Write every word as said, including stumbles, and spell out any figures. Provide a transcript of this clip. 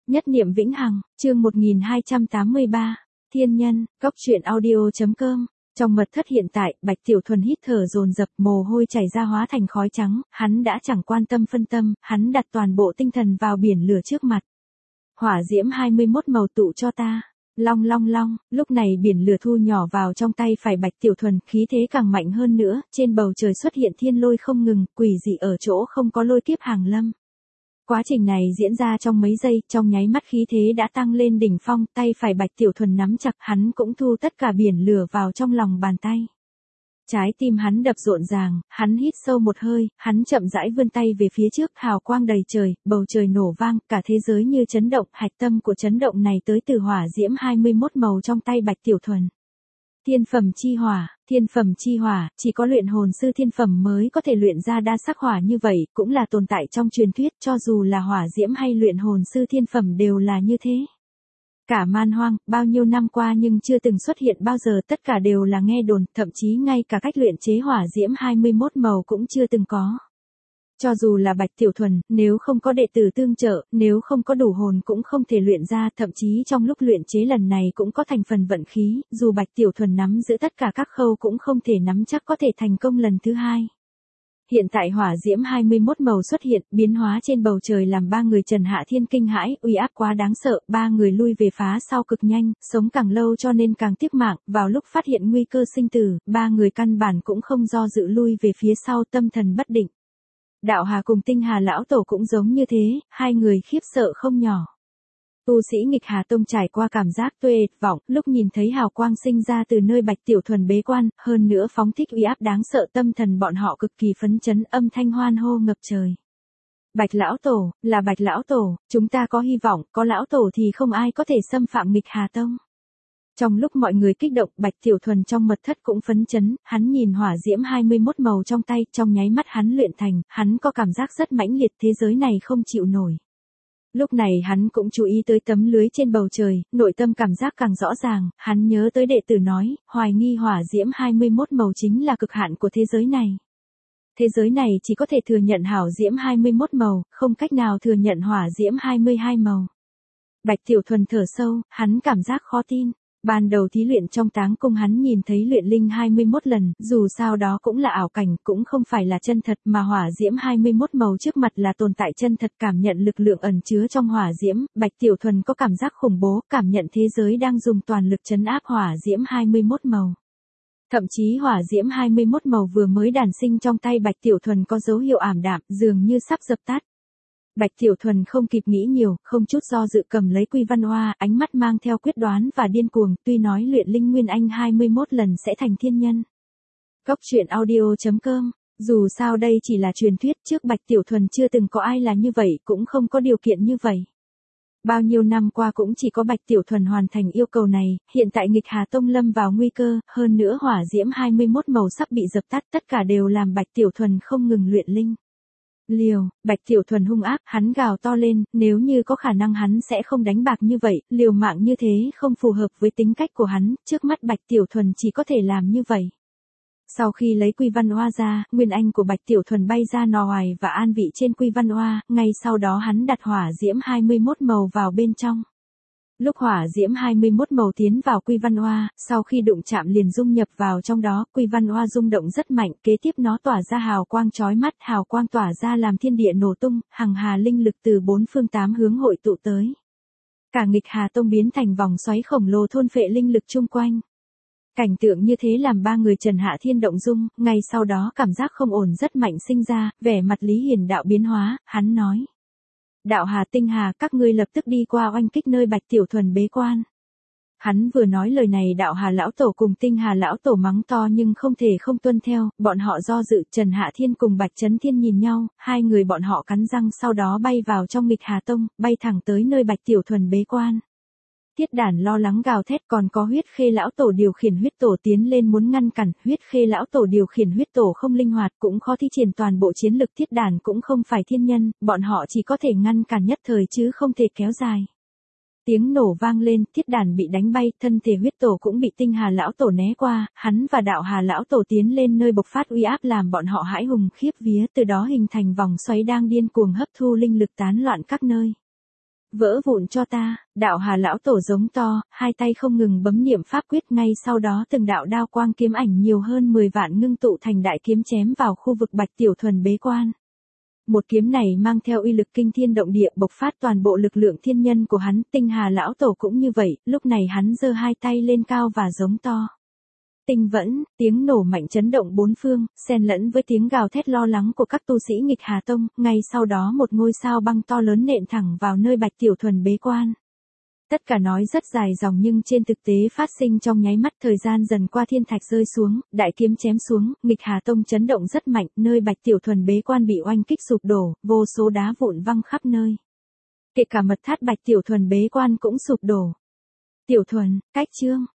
Nhất niệm vĩnh hằng, chương một nghìn hai trăm tám mươi ba, Thiên nhân, cốc truyện audio.com. Trong mật thất hiện tại, Bạch Tiểu Thuần hít thở dồn dập, mồ hôi chảy ra hóa thành khói trắng, hắn đã chẳng quan tâm phân tâm, hắn đặt toàn bộ tinh thần vào biển lửa trước mặt. Hỏa diễm hai mươi mốt màu tụ cho ta. Long long long, lúc này biển lửa thu nhỏ vào trong tay phải Bạch Tiểu Thuần, khí thế càng mạnh hơn nữa, trên bầu trời xuất hiện thiên lôi không ngừng, quỷ dị ở chỗ không có lôi kiếp hàng lâm. Quá trình này diễn ra trong mấy giây, trong nháy mắt khí thế đã tăng lên đỉnh phong, tay phải Bạch Tiểu Thuần nắm chặt, hắn cũng thu tất cả biển lửa vào trong lòng bàn tay. Trái tim hắn đập rộn ràng, hắn hít sâu một hơi, hắn chậm rãi vươn tay về phía trước, hào quang đầy trời, bầu trời nổ vang, cả thế giới như chấn động, hạch tâm của chấn động này tới từ hỏa diễm hai mươi mốt màu trong tay Bạch Tiểu Thuần. Thiên phẩm chi hỏa, thiên phẩm chi hỏa, chỉ có luyện hồn sư thiên phẩm mới có thể luyện ra đa sắc hỏa như vậy, cũng là tồn tại trong truyền thuyết, cho dù là hỏa diễm hay luyện hồn sư thiên phẩm đều là như thế. Cả man hoang, bao nhiêu năm qua nhưng chưa từng xuất hiện bao giờ, tất cả đều là nghe đồn, thậm chí ngay cả cách luyện chế hỏa diễm hai mươi mốt màu cũng chưa từng có. Cho dù là Bạch Tiểu Thuần, nếu không có đệ tử tương trợ, nếu không có đủ hồn cũng không thể luyện ra, thậm chí trong lúc luyện chế lần này cũng có thành phần vận khí, dù Bạch Tiểu Thuần nắm giữ tất cả các khâu cũng không thể nắm chắc có thể thành công lần thứ hai. Hiện tại hỏa diễm hai mươi mốt màu xuất hiện, biến hóa trên bầu trời làm ba người Trần Hạ Thiên kinh hãi, uy áp quá đáng sợ, ba người lui về phá sau cực nhanh, sống càng lâu cho nên càng tiếc mạng, vào lúc phát hiện nguy cơ sinh tử, ba người căn bản cũng không do dự lui về phía sau, tâm thần bất định. Đạo Hà cùng Tinh Hà lão tổ cũng giống như thế, hai người khiếp sợ không nhỏ. Tu sĩ nghịch Hà Tông trải qua cảm giác tuệ vọng, lúc nhìn thấy hào quang sinh ra từ nơi Bạch Tiểu Thuần bế quan, hơn nữa phóng thích uy áp đáng sợ, tâm thần bọn họ cực kỳ phấn chấn, âm thanh hoan hô ngập trời. Bạch lão tổ, là Bạch lão tổ, chúng ta có hy vọng, có lão tổ thì không ai có thể xâm phạm nghịch Hà Tông. Trong lúc mọi người kích động, Bạch Tiểu Thuần trong mật thất cũng phấn chấn, hắn nhìn hỏa diễm hai mươi mốt màu trong tay, trong nháy mắt hắn luyện thành, hắn có cảm giác rất mãnh liệt, thế giới này không chịu nổi. Lúc này hắn cũng chú ý tới tấm lưới trên bầu trời, nội tâm cảm giác càng rõ ràng, hắn nhớ tới đệ tử nói, hoài nghi hỏa diễm hai mươi mốt màu chính là cực hạn của thế giới này. Thế giới này chỉ có thể thừa nhận hảo diễm hai mươi mốt màu, không cách nào thừa nhận hỏa diễm hai mươi hai màu. Bạch Tiểu Thuần thở sâu, hắn cảm giác khó tin. Ban đầu thí luyện trong táng cung hắn nhìn thấy luyện linh hai mươi mốt lần, dù sao đó cũng là ảo cảnh, cũng không phải là chân thật, mà hỏa diễm hai mươi mốt màu trước mặt là tồn tại chân thật, cảm nhận lực lượng ẩn chứa trong hỏa diễm, Bạch Tiểu Thuần có cảm giác khủng bố, cảm nhận thế giới đang dùng toàn lực trấn áp hỏa diễm hai mươi mốt màu. Thậm chí hỏa diễm hai mươi mốt màu vừa mới đản sinh trong tay Bạch Tiểu Thuần có dấu hiệu ảm đạm, dường như sắp dập tắt. Bạch Tiểu Thuần không kịp nghĩ nhiều, không chút do dự cầm lấy Quy Văn Oa, ánh mắt mang theo quyết đoán và điên cuồng, tuy nói luyện linh nguyên anh hai mươi mốt lần sẽ thành thiên nhân. Cốc truyện audio.com, dù sao đây chỉ là truyền thuyết, trước Bạch Tiểu Thuần chưa từng có ai là như vậy, cũng không có điều kiện như vậy. Bao nhiêu năm qua cũng chỉ có Bạch Tiểu Thuần hoàn thành yêu cầu này, hiện tại nghịch Hà Tông lâm vào nguy cơ, hơn nữa hỏa diễm hai mươi mốt màu sắp bị dập tắt, tất cả đều làm Bạch Tiểu Thuần không ngừng luyện linh. Liều, Bạch Tiểu Thuần hung ác, hắn gào to lên, nếu như có khả năng hắn sẽ không đánh bạc như vậy, liều mạng như thế không phù hợp với tính cách của hắn, trước mắt Bạch Tiểu Thuần chỉ có thể làm như vậy. Sau khi lấy Quy Văn Oa ra, nguyên anh của Bạch Tiểu Thuần bay ra nò hoài và an vị trên Quy Văn Oa, ngay sau đó hắn đặt hỏa diễm hai mươi mốt màu vào bên trong. Lúc hỏa diễm hai mươi mốt màu tiến vào Quy Văn Oa, sau khi đụng chạm liền dung nhập vào trong đó, Quy Văn Oa rung động rất mạnh, kế tiếp nó tỏa ra hào quang chói mắt, hào quang tỏa ra làm thiên địa nổ tung, hằng hà linh lực từ bốn phương tám hướng hội tụ tới. Cả nghịch Hà Tông biến thành vòng xoáy khổng lồ thôn phệ linh lực chung quanh. Cảnh tượng như thế làm ba người Trần Hạ Thiên động dung, ngay sau đó cảm giác không ổn rất mạnh sinh ra, vẻ mặt Lý Hiền Đạo biến hóa, hắn nói. Đạo Hà Tinh Hà, các ngươi lập tức đi qua oanh kích nơi Bạch Tiểu Thuần bế quan. Hắn vừa nói lời này Đạo Hà lão tổ cùng Tinh Hà lão tổ mắng to nhưng không thể không tuân theo, bọn họ do dự, Trần Hạ Thiên cùng Bạch Chấn Thiên nhìn nhau, hai người bọn họ cắn răng sau đó bay vào trong nghịch Hà Tông, bay thẳng tới nơi Bạch Tiểu Thuần bế quan. Thiết Đản lo lắng gào thét, còn có Huyết Khê lão tổ điều khiển huyết tổ tiến lên muốn ngăn cản, Huyết Khê lão tổ điều khiển huyết tổ không linh hoạt, cũng khó thi triển toàn bộ chiến lực, Thiết Đản cũng không phải thiên nhân, bọn họ chỉ có thể ngăn cản nhất thời chứ không thể kéo dài. Tiếng nổ vang lên, Thiết Đản bị đánh bay, thân thể huyết tổ cũng bị Tinh Hà lão tổ né qua, hắn và Đạo Hà lão tổ tiến lên nơi bộc phát uy áp làm bọn họ hãi hùng khiếp vía, từ đó hình thành vòng xoáy đang điên cuồng hấp thu linh lực tán loạn các nơi. Vỡ vụn cho ta, đạo Hà lão tổ giống to, hai tay không ngừng bấm niệm pháp quyết, ngay sau đó từng đạo đao quang kiếm ảnh nhiều hơn mười vạn ngưng tụ thành đại kiếm chém vào khu vực Bạch Tiểu Thuần bế quan. Một kiếm này mang theo uy lực kinh thiên động địa, bộc phát toàn bộ lực lượng thiên nhân của hắn, Tinh Hà lão tổ cũng như vậy, lúc này hắn giơ hai tay lên cao và giống to. Tinh vẫn, tiếng nổ mạnh chấn động bốn phương, xen lẫn với tiếng gào thét lo lắng của các tu sĩ Nghịch Hà Tông, ngay sau đó một ngôi sao băng to lớn nện thẳng vào nơi Bạch Tiểu Thuần bế quan. Tất cả nói rất dài dòng nhưng trên thực tế phát sinh trong nháy mắt, thời gian dần qua, thiên thạch rơi xuống, đại kiếm chém xuống, Nghịch Hà Tông chấn động rất mạnh, nơi Bạch Tiểu Thuần bế quan bị oanh kích sụp đổ, vô số đá vụn văng khắp nơi. Kể cả mật thất Bạch Tiểu Thuần bế quan cũng sụp đổ. Tiểu Thuần, cách chương.